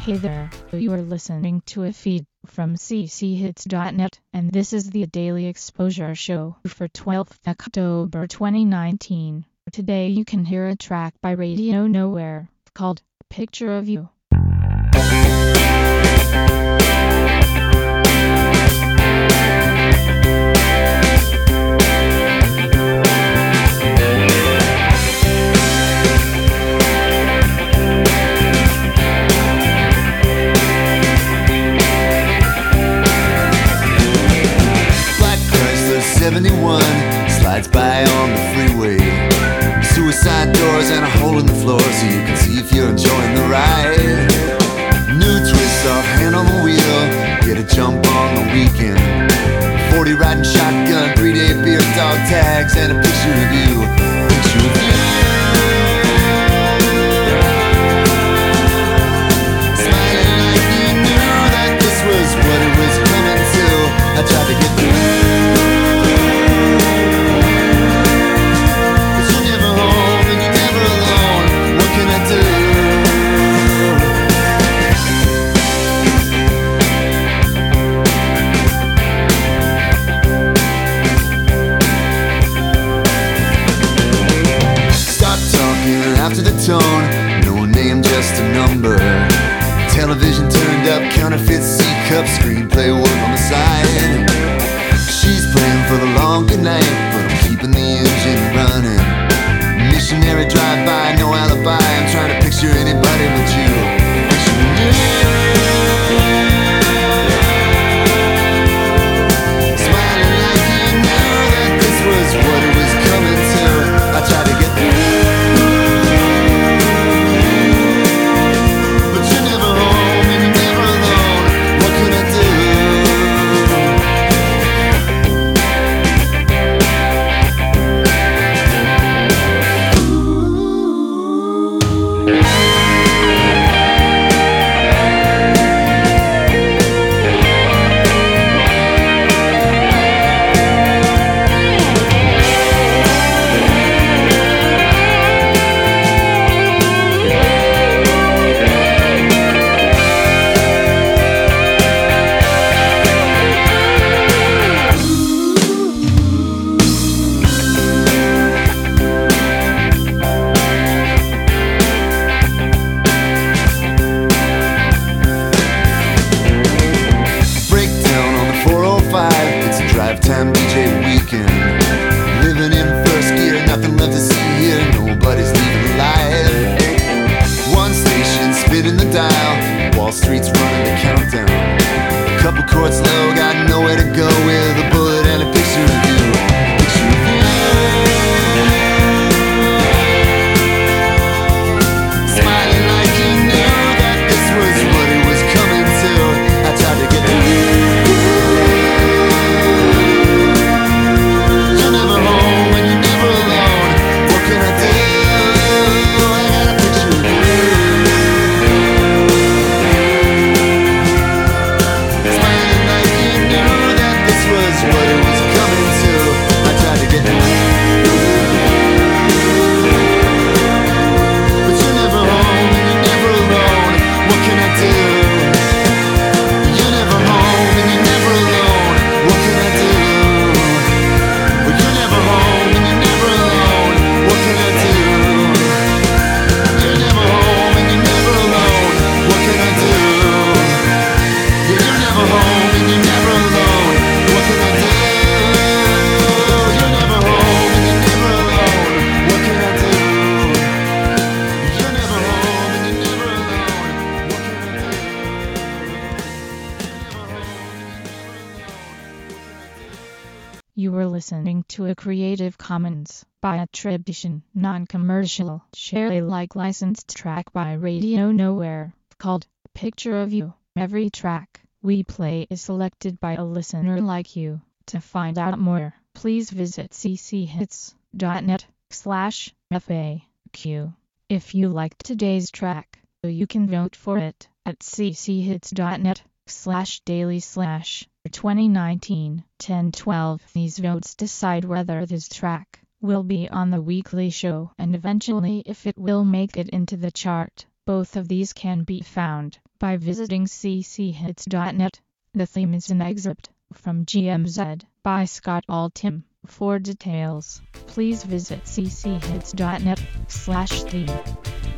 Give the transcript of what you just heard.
Hey there, you are listening to a feed from cchits.net, and this is the Daily Exposure Show for 12th October 2019. Today you can hear a track by Radio Nowhere called Picture of You. Slides by on the freeway. Suicide doors and a hole in the floor so you can see if you're enjoying the ride. New twist off, hand on the wheel, get a jump on the weekend. 40 riding shotgun, 3-day beer, dog tags, and a picture of you. Picture of you. Smiling like you knew that this was what it was coming to. I tried to get through. After the tone, no name, just a number. Television turned up, counterfeit C-cup, screenplay work on the side. She's playing for the long good night, but I'm keeping the engine running. Missionary drive-by, no alibi, I'm trying to picture anybody but you. Picture you. Smiling like you knew that this was what it was coming to. I tried to get through. Time DJ weekend, living in first gear, nothing left to see here, nobody's leaving alive. One station, spinning the dial, Wall Street's running the countdown. A couple chords low, got nowhere to go with a bullet and a picture of you. Picture of you. Smiling like you knew that this was what it was coming to. I tried to get through. You were listening to a Creative Commons by attribution, non-commercial, share Alike licensed track by Radio Nowhere called Picture of You. Every track we play is selected by a listener like you. To find out more, please visit cchits.net/FAQ. If you liked today's track, you can vote for it at cchits.net/daily/ 2019 10-12. These votes decide whether this track will be on the weekly show and eventually if it will make it into the chart. Both of these can be found by visiting cchits.net. The theme is an excerpt from GMZ by Scott Altham. For details, please visit cchits.net/theme.